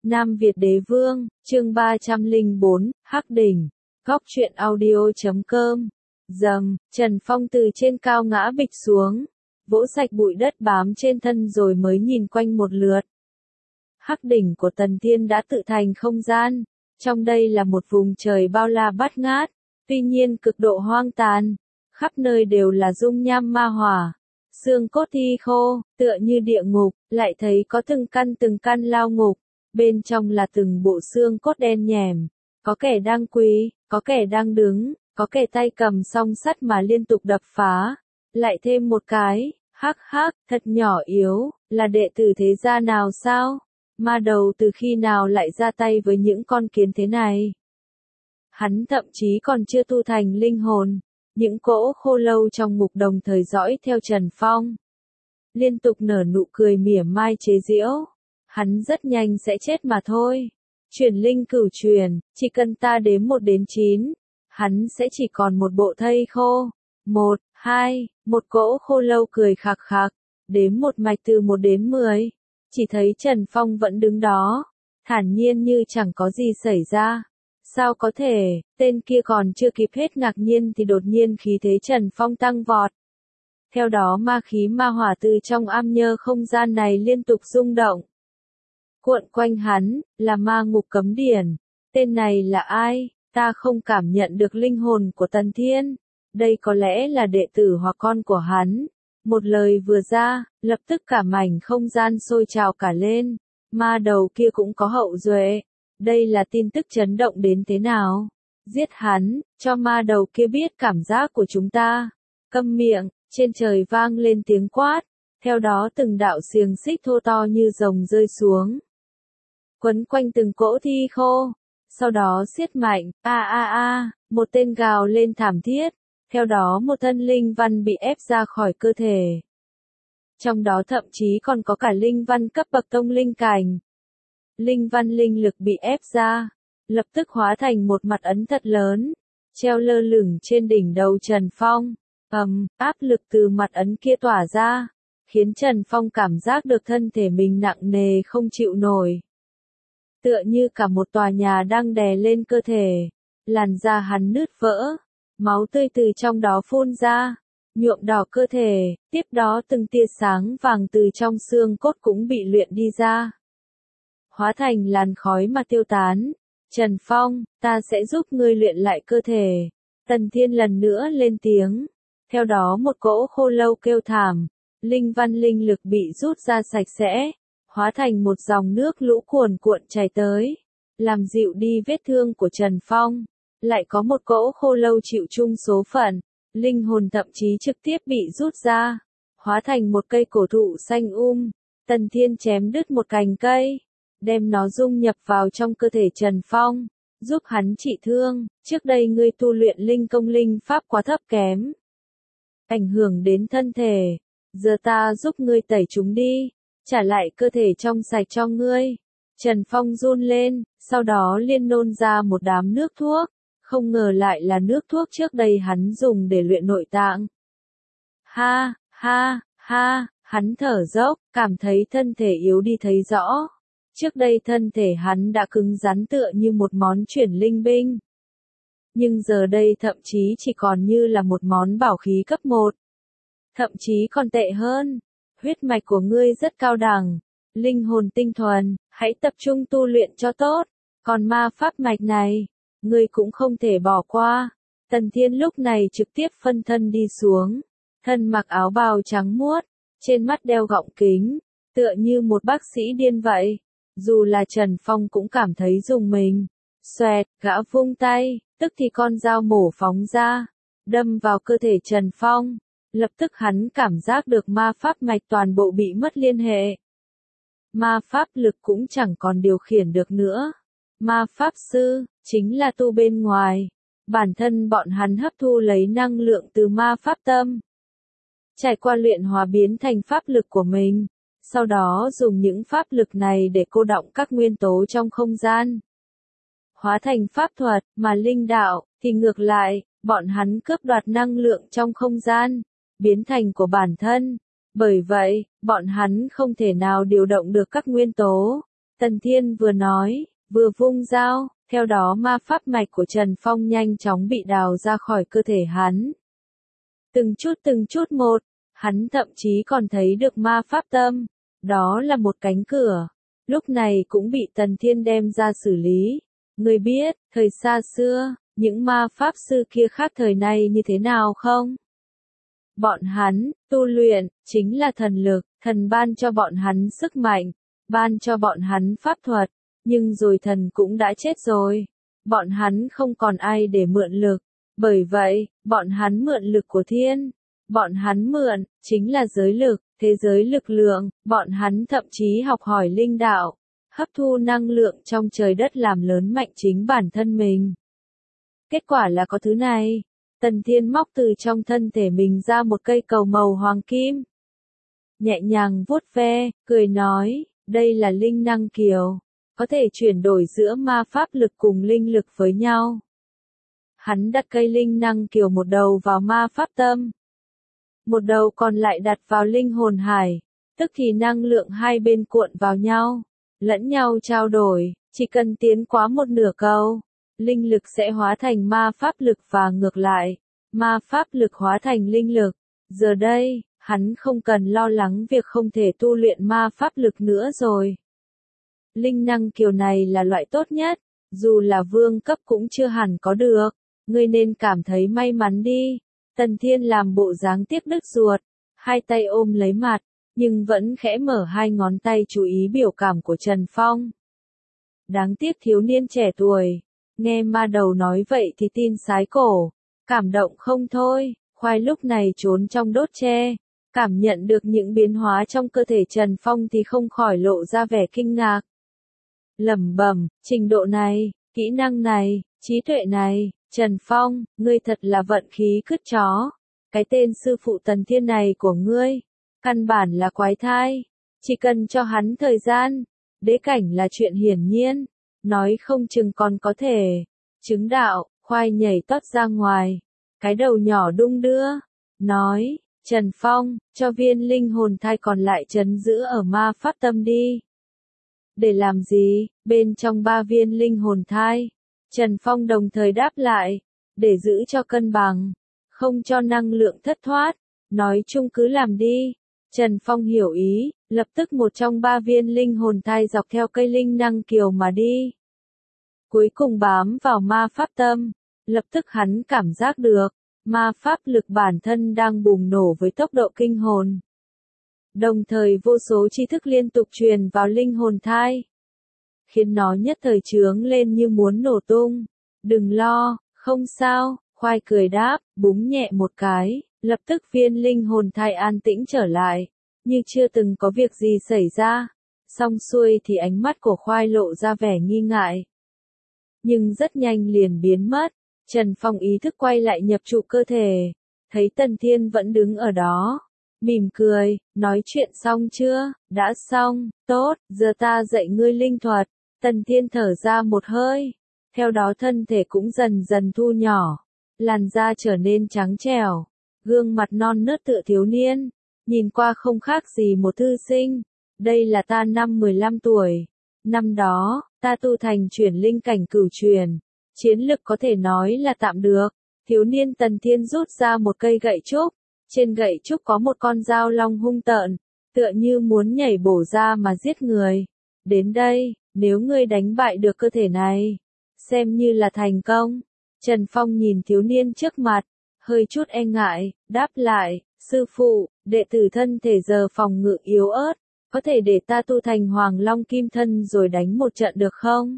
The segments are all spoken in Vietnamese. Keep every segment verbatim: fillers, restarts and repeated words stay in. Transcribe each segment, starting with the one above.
Nam Việt Đế Vương, chương ba trăm lẻ bốn, Hắc Đỉnh, góc truyện audio chấm com. Dầm, Trần Phong từ trên cao ngã bịch xuống, vỗ sạch bụi đất bám trên thân rồi mới nhìn quanh một lượt. Hắc đỉnh của Tần Thiên đã tự thành không gian, trong đây là một vùng trời bao la bát ngát, tuy nhiên cực độ hoang tàn, khắp nơi đều là dung nham ma hỏa, xương cốt thi khô, tựa như địa ngục, lại thấy có từng căn từng căn lao ngục, bên trong là từng bộ xương cốt đen nhẻm, có kẻ đang quỳ, có kẻ đang đứng, có kẻ tay cầm song sắt mà liên tục đập phá, lại thêm một cái, hắc hắc, thật nhỏ yếu, là đệ tử thế gia nào sao? Ma đầu từ khi nào lại ra tay với những con kiến thế này? Hắn thậm chí còn chưa tu thành linh hồn, những cỗ khô lâu trong ngục đồng thời dõi theo Trần Phong. Liên tục nở nụ cười mỉa mai chế giễu, hắn rất nhanh sẽ chết mà thôi. Chuyển linh cửu truyền, chỉ cần ta đếm một đến chín, hắn sẽ chỉ còn một bộ thây khô. Một, hai, một cỗ khô lâu cười khạc khạc, đếm một mạch từ một đến mười. Chỉ thấy Trần Phong vẫn đứng đó, thản nhiên như chẳng có gì xảy ra. Sao có thể, tên kia còn chưa kịp hết ngạc nhiên thì đột nhiên khí thế Trần Phong tăng vọt. Theo đó ma khí ma hỏa từ trong am nhơ không gian này liên tục rung động. Cuộn quanh hắn, là ma ngục cấm điển. Tên này là ai? Ta không cảm nhận được linh hồn của Tần Thiên. Đây có lẽ là đệ tử hoặc con của hắn. Một lời vừa ra, lập tức cả mảnh không gian sôi trào cả lên. Ma đầu kia cũng có hậu duệ. Đây là tin tức chấn động đến thế nào? Giết hắn, cho ma đầu kia biết cảm giác của chúng ta. Câm miệng, trên trời vang lên tiếng quát. Theo đó từng đạo xiềng xích thô to như rồng rơi xuống. Quấn quanh từng cỗ thi khô. Sau đó siết mạnh, a a a, một tên gào lên thảm thiết. Theo đó một thân linh văn bị ép ra khỏi cơ thể. Trong đó thậm chí còn có cả linh văn cấp bậc tông linh cảnh. Linh văn linh lực bị ép ra, lập tức hóa thành một mặt ấn thật lớn, treo lơ lửng trên đỉnh đầu Trần Phong. Ầm, áp lực từ mặt ấn kia tỏa ra, khiến Trần Phong cảm giác được thân thể mình nặng nề không chịu nổi. Tựa như cả một tòa nhà đang đè lên cơ thể, làn da hắn nứt vỡ. Máu tươi từ trong đó phun ra, nhuộm đỏ cơ thể, tiếp đó từng tia sáng vàng từ trong xương cốt cũng bị luyện đi ra. Hóa thành làn khói mà tiêu tán. Trần Phong, ta sẽ giúp ngươi luyện lại cơ thể. Tần Thiên lần nữa lên tiếng. Theo đó một cỗ khô lâu kêu thảm, linh văn linh lực bị rút ra sạch sẽ, hóa thành một dòng nước lũ cuồn cuộn chảy tới, làm dịu đi vết thương của Trần Phong. Lại có một cỗ khô lâu chịu chung số phận, linh hồn thậm chí trực tiếp bị rút ra, hóa thành một cây cổ thụ xanh um. Tần Thiên chém đứt một cành cây, đem nó dung nhập vào trong cơ thể Trần Phong, giúp hắn trị thương. Trước đây ngươi tu luyện linh công linh pháp quá thấp kém, ảnh hưởng đến thân thể, giờ ta giúp ngươi tẩy chúng đi, trả lại cơ thể trong sạch cho ngươi. Trần Phong run lên, sau đó liên nôn ra một đám nước thuốc. Không ngờ lại là nước thuốc trước đây hắn dùng để luyện nội tạng. Ha, ha, ha, hắn thở dốc, cảm thấy thân thể yếu đi thấy rõ. Trước đây thân thể hắn đã cứng rắn tựa như một món chuyển linh binh. Nhưng giờ đây thậm chí chỉ còn như là một món bảo khí cấp một. Thậm chí còn tệ hơn. Huyết mạch của ngươi rất cao đẳng, linh hồn tinh thuần, hãy tập trung tu luyện cho tốt. Còn ma pháp mạch này, ngươi cũng không thể bỏ qua. Tần Thiên lúc này trực tiếp phân thân đi xuống, thân mặc áo bào trắng muốt, trên mắt đeo gọng kính, tựa như một bác sĩ điên vậy. Dù là Trần Phong cũng cảm thấy rùng mình. Xoẹt, gã vung tay, tức thì con dao mổ phóng ra, đâm vào cơ thể Trần Phong. Lập tức hắn cảm giác được ma pháp mạch toàn bộ bị mất liên hệ. Ma pháp lực cũng chẳng còn điều khiển được nữa. Ma pháp sư, chính là tu bên ngoài. Bản thân bọn hắn hấp thu lấy năng lượng từ ma pháp tâm. Trải qua luyện hóa biến thành pháp lực của mình. Sau đó dùng những pháp lực này để cô đọng các nguyên tố trong không gian. Hóa thành pháp thuật, mà linh đạo, thì ngược lại, bọn hắn cướp đoạt năng lượng trong không gian, biến thành của bản thân. Bởi vậy, bọn hắn không thể nào điều động được các nguyên tố. Tần Thiên vừa nói, vừa vung dao, theo đó ma pháp mạch của Trần Phong nhanh chóng bị đào ra khỏi cơ thể hắn. Từng chút từng chút một, hắn thậm chí còn thấy được ma pháp tâm, đó là một cánh cửa, lúc này cũng bị Tần Thiên đem ra xử lý. Ngươi biết, thời xa xưa, những ma pháp sư kia khác thời nay như thế nào không? Bọn hắn, tu luyện, chính là thần lực, thần ban cho bọn hắn sức mạnh, ban cho bọn hắn pháp thuật, nhưng rồi thần cũng đã chết rồi. Bọn hắn không còn ai để mượn lực, bởi vậy, bọn hắn mượn lực của thiên. Bọn hắn mượn, chính là giới lực, thế giới lực lượng, bọn hắn thậm chí học hỏi linh đạo, hấp thu năng lượng trong trời đất làm lớn mạnh chính bản thân mình. Kết quả là có thứ này. Tần Thiên móc từ trong thân thể mình ra một cây cầu màu hoàng kim. Nhẹ nhàng vuốt ve, cười nói, đây là linh năng kiều, có thể chuyển đổi giữa ma pháp lực cùng linh lực với nhau. Hắn đặt cây linh năng kiều một đầu vào ma pháp tâm, một đầu còn lại đặt vào linh hồn hải, tức thì năng lượng hai bên cuộn vào nhau, lẫn nhau trao đổi, chỉ cần tiến quá một nửa cầu, linh lực sẽ hóa thành ma pháp lực và ngược lại, ma pháp lực hóa thành linh lực. Giờ đây, hắn không cần lo lắng việc không thể tu luyện ma pháp lực nữa rồi. Linh năng kiều này là loại tốt nhất, dù là vương cấp cũng chưa hẳn có được, ngươi nên cảm thấy may mắn đi. Tần Thiên làm bộ dáng tiếc đứt ruột, hai tay ôm lấy mặt, nhưng vẫn khẽ mở hai ngón tay chú ý biểu cảm của Trần Phong. Đáng tiếc thiếu niên trẻ tuổi, nghe ma đầu nói vậy thì tin sái cổ, cảm động không thôi. Khoai lúc này trốn trong đốt tre, cảm nhận được những biến hóa trong cơ thể Trần Phong thì không khỏi lộ ra vẻ kinh ngạc. Lẩm bẩm, trình độ này, kỹ năng này, trí tuệ này, Trần Phong, ngươi thật là vận khí cứt chó. Cái tên sư phụ Tần Thiên này của ngươi, căn bản là quái thai. Chỉ cần cho hắn thời gian, đế cảnh là chuyện hiển nhiên, nói không chừng còn có thể chứng đạo. Khoai nhảy tót ra ngoài, cái đầu nhỏ đung đưa, nói, Trần Phong, cho viên linh hồn thai còn lại trấn giữ ở ma pháp tâm đi. Để làm gì, bên trong ba viên linh hồn thai? Trần Phong đồng thời đáp lại, để giữ cho cân bằng, không cho năng lượng thất thoát, nói chung cứ làm đi. Trần Phong hiểu ý, lập tức một trong ba viên linh hồn thai dọc theo cây linh năng kiều mà đi. Cuối cùng bám vào ma pháp tâm, lập tức hắn cảm giác được, ma pháp lực bản thân đang bùng nổ với tốc độ kinh hồn. Đồng thời vô số tri thức liên tục truyền vào linh hồn thai, khiến nó nhất thời chướng lên như muốn nổ tung. Đừng lo, không sao, khoai cười đáp, búng nhẹ một cái, lập tức viên linh hồn thai an tĩnh trở lại, như chưa từng có việc gì xảy ra. Xong xuôi thì ánh mắt của khoai lộ ra vẻ nghi ngại, nhưng rất nhanh liền biến mất. Trần Phong ý thức quay lại nhập trụ cơ thể, thấy Tần Thiên vẫn đứng ở đó, mỉm cười, nói chuyện xong chưa? Đã xong, tốt, giờ ta dạy ngươi linh thuật. Tần Thiên thở ra một hơi, theo đó thân thể cũng dần dần thu nhỏ, làn da trở nên trắng trẻo, gương mặt non nớt tựa thiếu niên, nhìn qua không khác gì một thư sinh. Đây là ta năm mười lăm tuổi, năm đó, ta tu thành chuyển linh cảnh cửu truyền, chiến lực có thể nói là tạm được. Thiếu niên Tần Thiên rút ra một cây gậy trúc, trên gậy trúc có một con dao long hung tợn, tựa như muốn nhảy bổ ra mà giết người. Đến đây, nếu ngươi đánh bại được cơ thể này, xem như là thành công. Trần Phong nhìn thiếu niên trước mặt, hơi chút e ngại, đáp lại, sư phụ, đệ tử thân thể giờ phòng ngự yếu ớt, có thể để ta tu thành Hoàng Long Kim Thân rồi đánh một trận được không?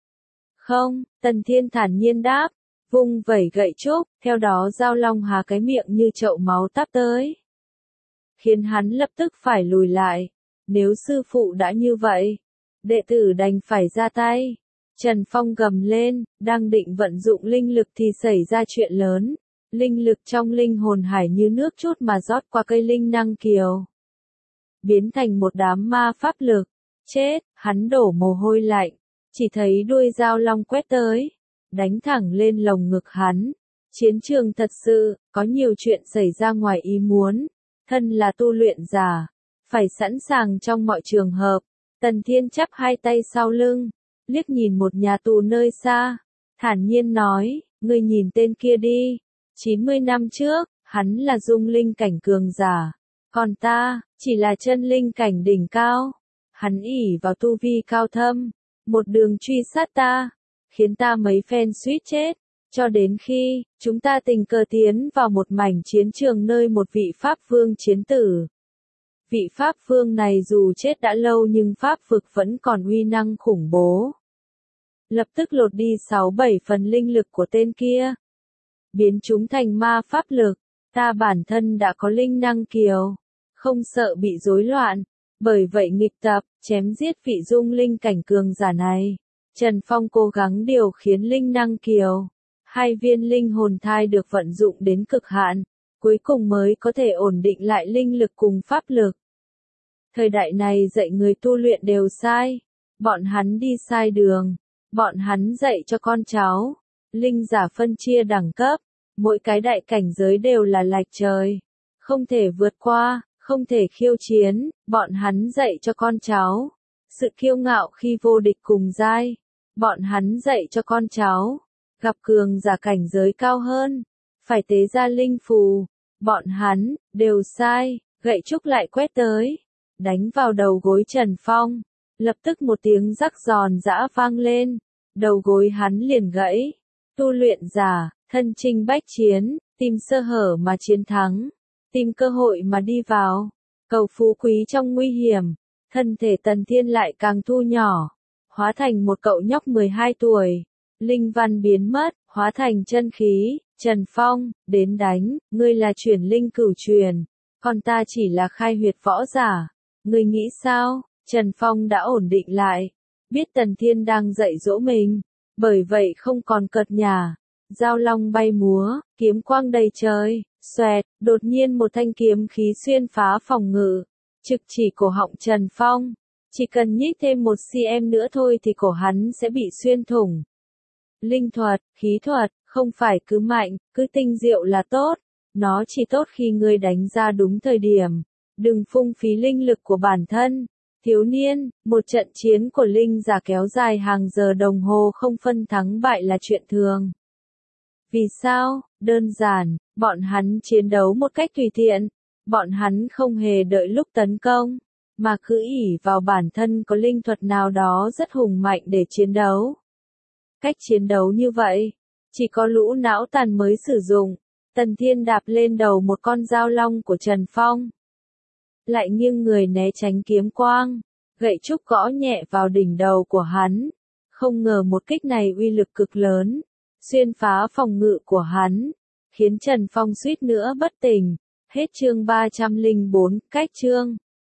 Không, Tần Thiên thản nhiên đáp, vung vẩy gậy trúc, theo đó dao long há cái miệng như chậu máu táp tới, khiến hắn lập tức phải lùi lại. Nếu sư phụ đã như vậy, đệ tử đành phải ra tay. Trần Phong gầm lên, đang định vận dụng linh lực thì xảy ra chuyện lớn. Linh lực trong linh hồn hải như nước trút mà rót qua cây linh năng kiều, biến thành một đám ma pháp lực. Chết, hắn đổ mồ hôi lạnh, chỉ thấy đuôi dao long quét tới, đánh thẳng lên lồng ngực hắn. Chiến trường thật sự, có nhiều chuyện xảy ra ngoài ý muốn. Thân là tu luyện giả, phải sẵn sàng trong mọi trường hợp. Tần Thiên chắp hai tay sau lưng, liếc nhìn một nhà tù nơi xa, thản nhiên nói, ngươi nhìn tên kia đi, chín mươi năm trước, hắn là dung linh cảnh cường giả, còn ta, chỉ là chân linh cảnh đỉnh cao. Hắn ỷ vào tu vi cao thâm, một đường truy sát ta, khiến ta mấy phen suýt chết, cho đến khi, chúng ta tình cờ tiến vào một mảnh chiến trường nơi một vị Pháp Vương chiến tử. Vị Pháp Vương này dù chết đã lâu nhưng Pháp vực vẫn còn uy năng khủng bố. Lập tức lột đi sáu bảy phần linh lực của tên kia, biến chúng thành ma pháp lực. Ta bản thân đã có linh năng kiều, không sợ bị rối loạn, bởi vậy nghịch tập, chém giết vị dung linh cảnh cường giả này. Trần Phong cố gắng điều khiến linh năng kiều, hai viên linh hồn thai được vận dụng đến cực hạn, cuối cùng mới có thể ổn định lại linh lực cùng pháp lực. Thời đại này dạy người tu luyện đều sai, bọn hắn đi sai đường, bọn hắn dạy cho con cháu, linh giả phân chia đẳng cấp, mỗi cái đại cảnh giới đều là lệch trời, không thể vượt qua, không thể khiêu chiến, bọn hắn dạy cho con cháu, sự kiêu ngạo khi vô địch cùng giai, bọn hắn dạy cho con cháu, gặp cường giả cảnh giới cao hơn, phải tế ra linh phù, bọn hắn, đều sai, gậy trúc lại quét tới, đánh vào đầu gối Trần Phong, lập tức một tiếng rắc giòn giã vang lên, đầu gối hắn liền gãy, tu luyện giả, thân chinh bách chiến, tìm sơ hở mà chiến thắng, tìm cơ hội mà đi vào, cầu phú quý trong nguy hiểm, thân thể Tần Thiên lại càng thu nhỏ, hóa thành một cậu nhóc mười hai tuổi, linh văn biến mất, hóa thành chân khí, Trần Phong, đến đánh, ngươi là chuyển linh cửu truyền, còn ta chỉ là khai huyệt võ giả, ngươi nghĩ sao? Trần Phong đã ổn định lại, biết Tần Thiên đang dạy dỗ mình, bởi vậy không còn cợt nhả. Dao long bay múa, kiếm quang đầy trời, xoẹt, đột nhiên một thanh kiếm khí xuyên phá phòng ngự, trực chỉ cổ họng Trần Phong. Chỉ cần nhích thêm một cm nữa thôi thì cổ hắn sẽ bị xuyên thủng. Linh thuật, khí thuật, không phải cứ mạnh, cứ tinh diệu là tốt. Nó chỉ tốt khi ngươi đánh ra đúng thời điểm. Đừng phung phí linh lực của bản thân. Thiếu niên, một trận chiến của linh giả kéo dài hàng giờ đồng hồ không phân thắng bại là chuyện thường. Vì sao? Đơn giản, bọn hắn chiến đấu một cách tùy tiện, bọn hắn không hề đợi lúc tấn công, mà cứ ỷ vào bản thân có linh thuật nào đó rất hùng mạnh để chiến đấu. Cách chiến đấu như vậy, chỉ có lũ não tàn mới sử dụng. Tần Thiên đạp lên đầu một con dao long của Trần Phong, lại nghiêng người né tránh kiếm quang, gậy trúc gõ nhẹ vào đỉnh đầu của hắn. Không ngờ một kích này uy lực cực lớn, xuyên phá phòng ngự của hắn, khiến Trần Phong suýt nữa bất tỉnh. Hết chương ba trăm lẻ bốn, cách chương.